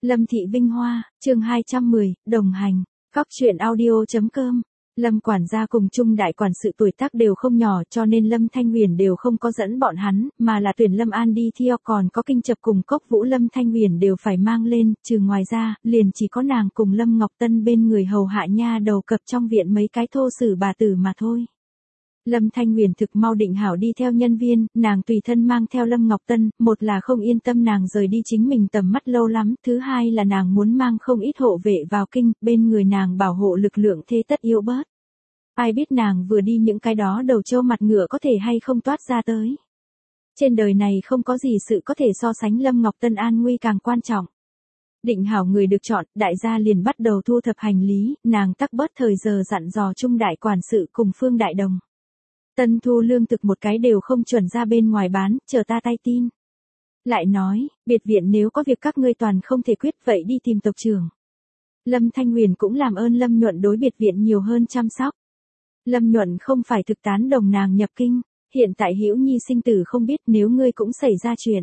Lâm Thị Vinh Hoa, chương 210, đồng hành, Góc truyện audio.com. Lâm quản gia cùng Trung đại quản sự tuổi tác đều không nhỏ, cho nên Lâm Thanh Huyền đều không có dẫn bọn hắn, mà là tuyển Lâm An đi theo, còn có Kinh Chập cùng Cốc Vũ Lâm Thanh Huyền đều phải mang lên, trừ ngoài ra, liền chỉ có nàng cùng Lâm Ngọc Tân bên người hầu hạ nha đầu cập trong viện mấy cái thô sử bà tử mà thôi. Lâm Thanh Huyền thực mau định hảo đi theo nhân viên, nàng tùy thân mang theo Lâm Ngọc Tân, một là không yên tâm nàng rời đi chính mình tầm mắt lâu lắm, thứ hai là nàng muốn mang không ít hộ vệ vào kinh, bên người nàng bảo hộ lực lượng thế tất yếu bớt. Ai biết nàng vừa đi những cái đó đầu trâu mặt ngựa có thể hay không toát ra tới. Trên đời này không có gì sự có thể so sánh Lâm Ngọc Tân an nguy càng quan trọng. Định hảo người được chọn, đại gia liền bắt đầu thu thập hành lý, nàng tắc bớt thời giờ dặn dò Trung đại quản sự cùng Phương Đại Đồng. Tân thu lương thực một cái đều không chuẩn ra bên ngoài bán, chờ ta tay tin. Lại nói, biệt viện nếu có việc các ngươi toàn không thể quyết vậy đi tìm tộc trưởng. Lâm Thanh Huyền cũng làm ơn Lâm Nhuận đối biệt viện nhiều hơn chăm sóc. Lâm Nhuận không phải thực tán đồng nàng nhập kinh, hiện tại Hữu Nhi sinh tử không biết nếu ngươi cũng xảy ra chuyện.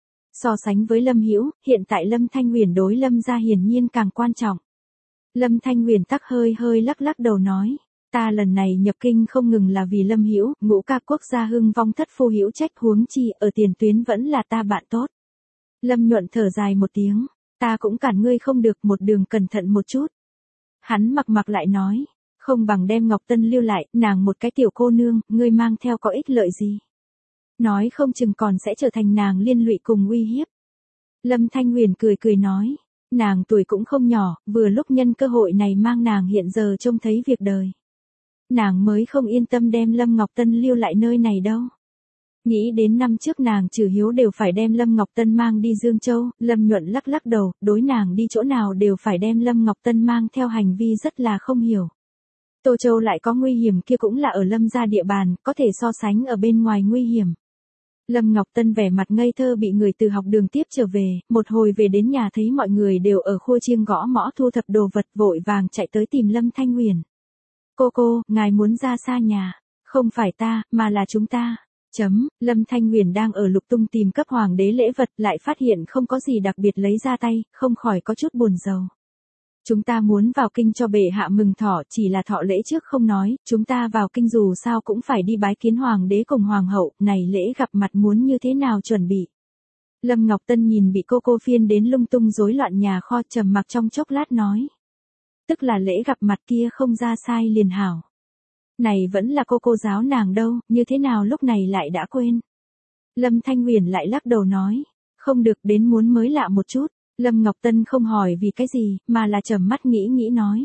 So sánh với Lâm Hữu, hiện tại Lâm Thanh Huyền đối Lâm gia hiển nhiên càng quan trọng. Lâm Thanh Huyền tắc hơi lắc lắc đầu nói. Ta lần này nhập kinh không ngừng là vì Lâm Hữu, ngũ ca quốc gia hưng vong thất phu Hữu trách huống chi ở tiền tuyến vẫn là ta bạn tốt. Lâm Nhuận thở dài một tiếng, ta cũng cản ngươi không được, một đường cẩn thận một chút. Hắn mặc lại nói, không bằng đem Ngọc Tân lưu lại, nàng một cái tiểu cô nương, ngươi mang theo có ích lợi gì. Nói không chừng còn sẽ trở thành nàng liên lụy cùng uy hiếp. Lâm Thanh Huyền cười nói, nàng tuổi cũng không nhỏ, vừa lúc nhân cơ hội này mang nàng hiện giờ trông thấy việc đời. Nàng mới không yên tâm đem Lâm Ngọc Tân lưu lại nơi này đâu. Nghĩ đến năm trước nàng trừ hiếu đều phải đem Lâm Ngọc Tân mang đi Dương Châu, Lâm Nhuận lắc đầu, đối nàng đi chỗ nào đều phải đem Lâm Ngọc Tân mang theo hành vi rất là không hiểu. Tô Châu lại có nguy hiểm kia cũng là ở Lâm gia địa bàn, có thể so sánh ở bên ngoài nguy hiểm. Lâm Ngọc Tân vẻ mặt ngây thơ bị người từ học đường tiếp trở về, một hồi về đến nhà thấy mọi người đều ở khua chiêng gõ mõ thu thập đồ vật, vội vàng chạy tới tìm Lâm Thanh Huyền. Cô, ngài muốn ra xa nhà, không phải ta, mà là chúng ta. Lâm Thanh Huyền đang ở lục tung tìm cấp hoàng đế lễ vật, lại phát hiện không có gì đặc biệt lấy ra tay, không khỏi có chút buồn rầu. Chúng ta muốn vào kinh cho bệ hạ mừng thọ, chỉ là thọ lễ trước không nói, chúng ta vào kinh dù sao cũng phải đi bái kiến hoàng đế cùng hoàng hậu, này lễ gặp mặt muốn như thế nào chuẩn bị. Lâm Ngọc Tân nhìn bị cô phiên đến lung tung rối loạn nhà kho, trầm mặc trong chốc lát nói. Tức là lễ gặp mặt kia không ra sai liền hảo. Này vẫn là cô giáo nàng đâu, như thế nào lúc này lại đã quên. Lâm Thanh Huyền lại lắc đầu nói, không được, đến muốn mới lạ một chút. Lâm Ngọc Tân không hỏi vì cái gì, mà là trầm mắt nghĩ nói.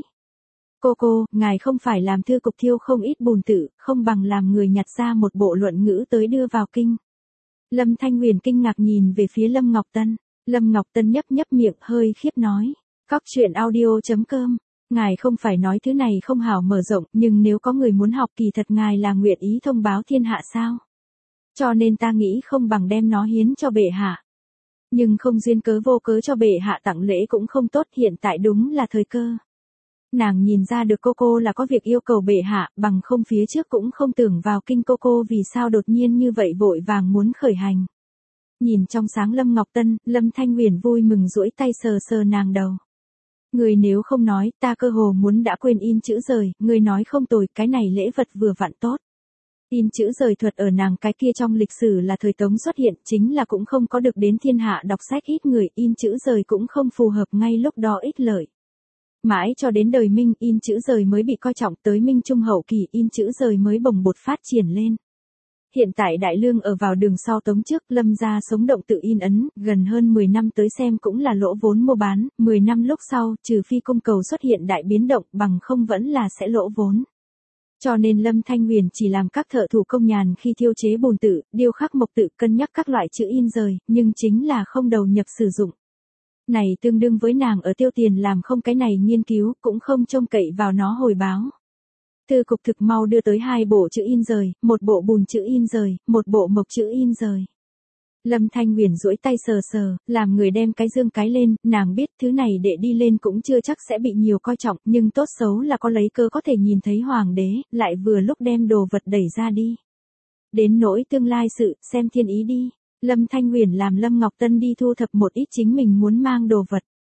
Cô, ngài không phải làm thư cục thiêu không ít bùn tử, không bằng làm người nhặt ra một bộ luận ngữ tới đưa vào kinh. Lâm Thanh Huyền kinh ngạc nhìn về phía Lâm Ngọc Tân. Lâm Ngọc Tân nhấp miệng hơi khiếp nói. Góc truyện audio.com. Ngài không phải nói thứ này không hảo mở rộng, nhưng nếu có người muốn học kỳ thật ngài là nguyện ý thông báo thiên hạ sao? Cho nên ta nghĩ không bằng đem nó hiến cho bệ hạ. Nhưng không duyên cớ vô cớ cho bệ hạ tặng lễ cũng không tốt, hiện tại đúng là thời cơ. Nàng nhìn ra được cô là có việc yêu cầu bệ hạ, bằng không phía trước cũng không tưởng vào kinh cô vì sao đột nhiên như vậy vội vàng muốn khởi hành. Nhìn trong sáng Lâm Ngọc Tân, Lâm Thanh Huyền vui mừng duỗi tay sờ nàng đầu. Người nếu không nói, ta cơ hồ muốn đã quên in chữ rời, người nói không tồi, cái này lễ vật vừa vặn tốt. In chữ rời thuật ở nàng cái kia trong lịch sử là thời Tống xuất hiện, chính là cũng không có được đến thiên hạ đọc sách ít người, in chữ rời cũng không phù hợp ngay lúc đó ích lợi. Mãi cho đến đời Minh, in chữ rời mới bị coi trọng, tới Minh Trung hậu kỳ, in chữ rời mới bồng bột phát triển lên. Hiện tại Đại Lương ở vào đường sau Tống trước, Lâm gia sống động tự in ấn, gần hơn 10 năm tới xem cũng là lỗ vốn mua bán, 10 năm lúc sau, trừ phi cung cầu xuất hiện đại biến động, bằng không vẫn là sẽ lỗ vốn. Cho nên Lâm Thanh Huyền chỉ làm các thợ thủ công nhàn khi thiêu chế bùn tự, điêu khắc mộc tự, cân nhắc các loại chữ in rời, nhưng chính là không đầu nhập sử dụng. Này tương đương với nàng ở tiêu tiền làm không cái này nghiên cứu, cũng không trông cậy vào nó hồi báo. Thư cục thực mau đưa tới 2 bộ chữ in rời, một bộ bùn chữ in rời, một bộ mộc chữ in rời. Lâm Thanh Huyền duỗi tay sờ, làm người đem cái dương cái lên, nàng biết thứ này để đi lên cũng chưa chắc sẽ bị nhiều coi trọng, nhưng tốt xấu là có lấy cơ có thể nhìn thấy hoàng đế, lại vừa lúc đem đồ vật đẩy ra đi. Đến nỗi tương lai sự, xem thiên ý đi. Lâm Thanh Huyền làm Lâm Ngọc Tân đi thu thập một ít chính mình muốn mang đồ vật.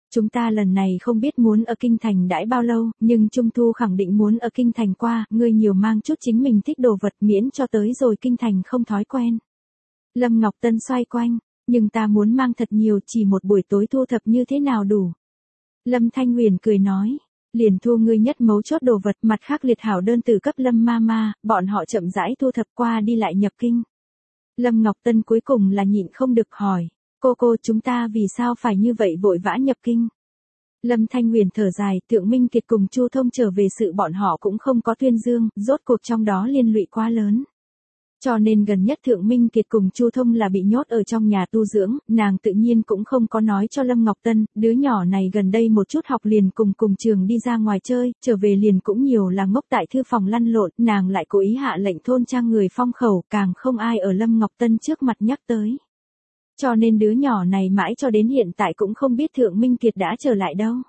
Chúng ta lần này không biết muốn ở kinh thành đãi bao lâu, nhưng Trung Thu khẳng định muốn ở kinh thành qua, ngươi nhiều mang chút chính mình thích đồ vật miễn cho tới rồi kinh thành không thói quen. Lâm Ngọc Tân xoay quanh, nhưng ta muốn mang thật nhiều, chỉ một buổi tối thu thập như thế nào đủ. Lâm Thanh Huyền cười nói, liền thu ngươi nhất mấu chốt đồ vật, mặt khác liệt hảo đơn từ cấp Lâm Mama, bọn họ chậm rãi thu thập qua đi lại nhập kinh. Lâm Ngọc Tân cuối cùng là nhịn không được hỏi, cô chúng ta vì sao phải như vậy vội vã nhập kinh? Lâm Thanh Huyền thở dài, Thượng Minh Kiệt cùng Chu Thông trở về sự bọn họ cũng không có tuyên dương, rốt cuộc trong đó liên lụy quá lớn. Cho nên gần nhất Thượng Minh Kiệt cùng Chu Thông là bị nhốt ở trong nhà tu dưỡng, nàng tự nhiên cũng không có nói cho Lâm Ngọc Tân, đứa nhỏ này gần đây một chút học liền cùng trường đi ra ngoài chơi, trở về liền cũng nhiều là ngốc tại thư phòng lăn lộn, nàng lại cố ý hạ lệnh thôn trang người phong khẩu, càng không ai ở Lâm Ngọc Tân trước mặt nhắc tới. Cho nên đứa nhỏ này mãi cho đến hiện tại cũng không biết Thượng Minh Kiệt đã trở lại đâu.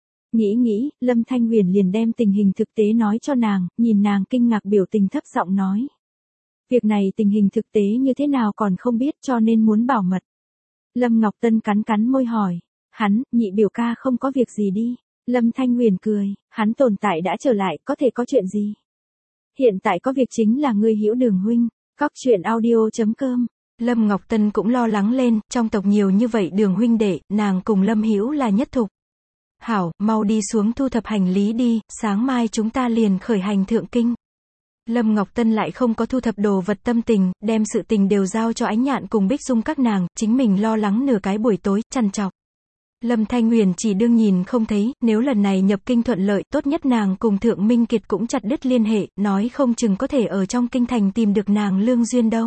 Nghĩ, Lâm Thanh Huyền liền đem tình hình thực tế nói cho nàng, nhìn nàng kinh ngạc biểu tình thấp giọng nói. Việc này tình hình thực tế như thế nào còn không biết cho nên muốn bảo mật. Lâm Ngọc Tân cắn môi hỏi, nhị biểu ca không có việc gì đi. Lâm Thanh Huyền cười, hắn tồn tại đã trở lại, có thể có chuyện gì. Hiện tại có việc chính là ngươi Hữu Đường huynh, Cóc Truyện Audio.com. Lâm Ngọc Tân cũng lo lắng lên, trong tộc nhiều như vậy Đường huynh đệ, nàng cùng Lâm Hữu là nhất thục. Hảo, mau đi xuống thu thập hành lý đi, sáng mai chúng ta liền khởi hành thượng kinh. Lâm Ngọc Tân lại không có thu thập đồ vật tâm tình, đem sự tình đều giao cho Ánh Nhạn cùng Bích Dung các nàng, chính mình lo lắng nửa cái buổi tối, trằn trọc. Lâm Thanh Huyền chỉ đương nhìn không thấy, nếu lần này nhập kinh thuận lợi, tốt nhất nàng cùng Thượng Minh Kiệt cũng chặt đứt liên hệ, nói không chừng có thể ở trong kinh thành tìm được nàng lương duyên đâu.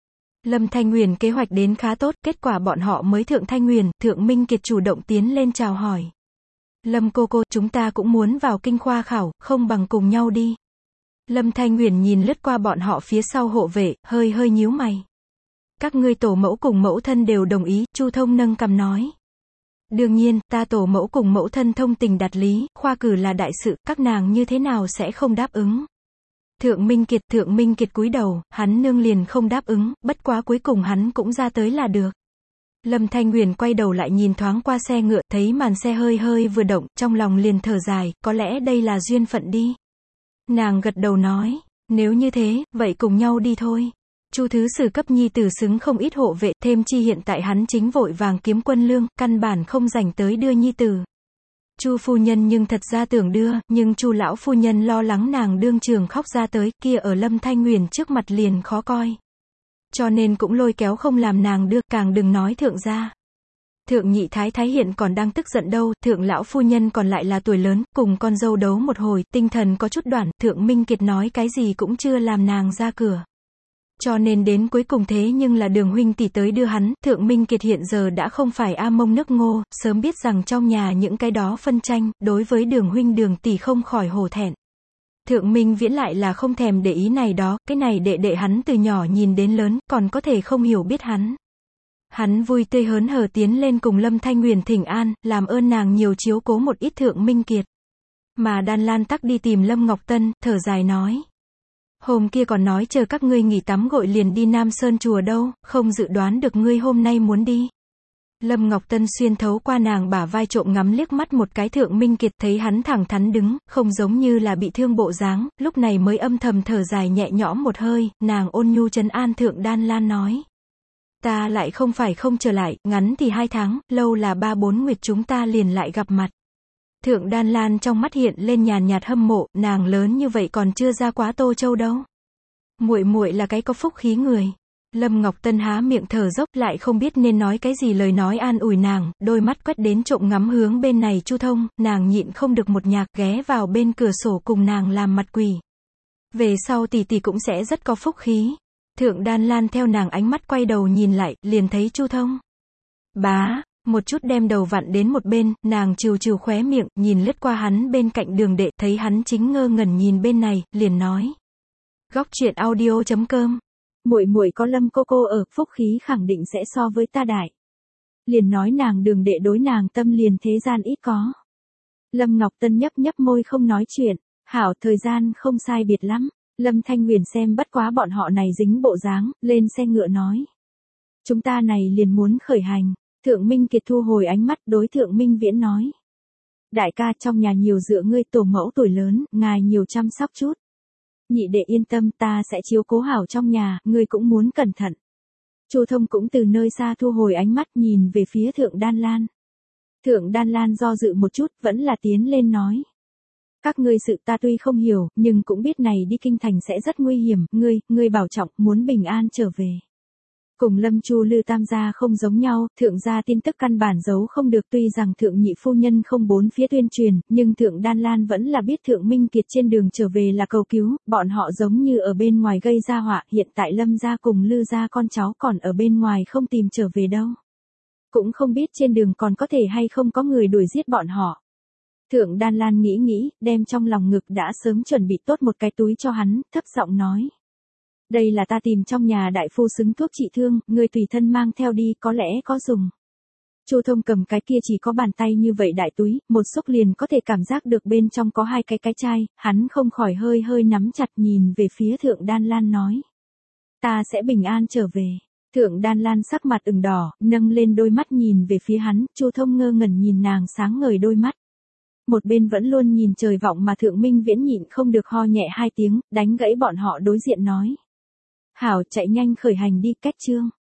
Lâm Thanh Huyền kế hoạch đến khá tốt, kết quả bọn họ mới Thượng Thanh Huyền, Thượng Minh Kiệt chủ động tiến lên chào hỏi. Lâm cô, chúng ta cũng muốn vào kinh khoa khảo, không bằng cùng nhau đi. Lâm Thanh Huyền nhìn lướt qua bọn họ phía sau hộ vệ, hơi nhíu mày. Các ngươi tổ mẫu cùng mẫu thân đều đồng ý, Chu Thông nâng cằm nói. Đương nhiên, ta tổ mẫu cùng mẫu thân thông tình đạt lý, khoa cử là đại sự, các nàng như thế nào sẽ không đáp ứng. Thượng Minh Kiệt cúi đầu, hắn nương liền không đáp ứng, bất quá cuối cùng hắn cũng ra tới là được. Lâm Thanh Huyền quay đầu lại nhìn thoáng qua xe ngựa, thấy màn xe hơi vừa động, trong lòng liền thở dài, có lẽ đây là duyên phận đi. Nàng gật đầu nói, nếu như thế, vậy cùng nhau đi thôi. Chu thứ sử cấp nhi tử xứng không ít hộ vệ, thêm chi hiện tại hắn chính vội vàng kiếm quân lương, căn bản không rảnh tới đưa nhi tử. Chu phu nhân nhưng thật ra tưởng đưa, nhưng Chu lão phu nhân lo lắng nàng đương trường khóc ra tới, kia ở Lâm Thanh Huyền trước mặt liền khó coi. Cho nên cũng lôi kéo không làm nàng đưa, càng đừng nói thượng gia. Thượng nhị thái thái hiện còn đang tức giận đâu, thượng lão phu nhân còn lại là tuổi lớn, cùng con dâu đấu một hồi, tinh thần có chút đoản, Thượng Minh Kiệt nói cái gì cũng chưa làm nàng ra cửa. Cho nên đến cuối cùng thế nhưng là Đường huynh tỷ tới đưa hắn, Thượng Minh Kiệt hiện giờ đã không phải a mông nước ngô, sớm biết rằng trong nhà những cái đó phân tranh, đối với Đường huynh Đường tỷ không khỏi hổ thẹn. Thượng Minh Viễn lại là không thèm để ý này đó, cái này đệ hắn từ nhỏ nhìn đến lớn, còn có thể không hiểu biết hắn. Hắn vui tươi hớn hở tiến lên cùng Lâm Thanh Huyền thỉnh an, làm ơn nàng nhiều chiếu cố một ít Thượng Minh Kiệt. Mà Đan Lan tắc đi tìm Lâm Ngọc Tân, thở dài nói. Hôm kia còn nói chờ các ngươi nghỉ tắm gội liền đi Nam Sơn chùa đâu, không dự đoán được ngươi hôm nay muốn đi. Lâm Ngọc Tân xuyên thấu qua nàng bả vai trộm ngắm liếc mắt một cái Thượng Minh Kiệt, thấy hắn thẳng thắn đứng, không giống như là bị thương bộ dáng, lúc này mới âm thầm thở dài nhẹ nhõm một hơi, nàng ôn nhu trấn an Thượng Đan Lan nói. Ta lại không phải không trở lại, ngắn thì 2 tháng, lâu là 3-4 nguyệt chúng ta liền lại gặp mặt. Thượng Đan Lan trong mắt hiện lên nhàn nhạt hâm mộ, nàng lớn như vậy còn chưa ra quá Tô Châu đâu. Muội là cái có phúc khí người. Lâm Ngọc Tân há miệng thở dốc, lại không biết nên nói cái gì lời nói an ủi nàng, đôi mắt quét đến trộm ngắm hướng bên này Chu Thông, nàng nhịn không được một nhạc, ghé vào bên cửa sổ cùng nàng làm mặt quỷ. Về sau tỷ cũng sẽ rất có phúc khí. Thượng Đan Lan theo nàng ánh mắt quay đầu nhìn lại, liền thấy Chu Thông. Bá, một chút đem đầu vặn đến một bên, nàng trừ khóe miệng, nhìn lướt qua hắn bên cạnh Đường đệ, thấy hắn chính ngơ ngẩn nhìn bên này, liền nói. Góc Truyện Audio.com. Muội có Lâm cô ở, phúc khí khẳng định sẽ so với ta đại. Liền nói nàng Đường đệ đối nàng tâm liền thế gian ít có. Lâm Ngọc Tân nhấp môi không nói chuyện, hảo thời gian không sai biệt lắm. Lâm Thanh Huyền xem bất quá bọn họ này dính bộ dáng, lên xe ngựa nói. Chúng ta này liền muốn khởi hành. Thượng Minh Kiệt thu hồi ánh mắt đối Thượng Minh Viễn nói. Đại ca trong nhà nhiều dựa ngươi tổ mẫu tuổi lớn, ngài nhiều chăm sóc chút. Nhị đệ yên tâm ta sẽ chiếu cố hảo trong nhà, ngươi cũng muốn cẩn thận. Chu Thông cũng từ nơi xa thu hồi ánh mắt nhìn về phía Thượng Đan Lan. Thượng Đan Lan do dự một chút vẫn là tiến lên nói. Các ngươi sự ta tuy không hiểu, nhưng cũng biết này đi kinh thành sẽ rất nguy hiểm, ngươi bảo trọng, muốn bình an trở về. Cùng Lâm Chu Lư tam gia không giống nhau, thượng gia tin tức căn bản giấu không được, tuy rằng thượng nhị phu nhân không bốn phía tuyên truyền, nhưng thượng Đan Lan vẫn là biết thượng Minh Kiệt trên đường trở về là cầu cứu, bọn họ giống như ở bên ngoài gây ra họa, hiện tại Lâm gia cùng Lư gia con cháu còn ở bên ngoài không tìm trở về đâu. Cũng không biết trên đường còn có thể hay không có người đuổi giết bọn họ. Thượng Đan Lan nghĩ, đem trong lòng ngực đã sớm chuẩn bị tốt một cái túi cho hắn, thấp giọng nói. Đây là ta tìm trong nhà đại phu xứng thuốc trị thương, ngươi tùy thân mang theo đi, có lẽ có dùng. Chu Thông cầm cái kia chỉ có bàn tay như vậy đại túi, một xúc liền có thể cảm giác được bên trong có hai cái chai, hắn không khỏi hơi nắm chặt nhìn về phía Thượng Đan Lan nói. Ta sẽ bình an trở về. Thượng Đan Lan sắc mặt ửng đỏ, nâng lên đôi mắt nhìn về phía hắn, Chu Thông ngơ ngẩn nhìn nàng sáng ngời đôi mắt. Một bên vẫn luôn nhìn trời vọng mà Thượng Minh Viễn nhịn không được ho nhẹ hai tiếng, đánh gãy bọn họ đối diện nói. Hảo chạy nhanh khởi hành đi, cách chương.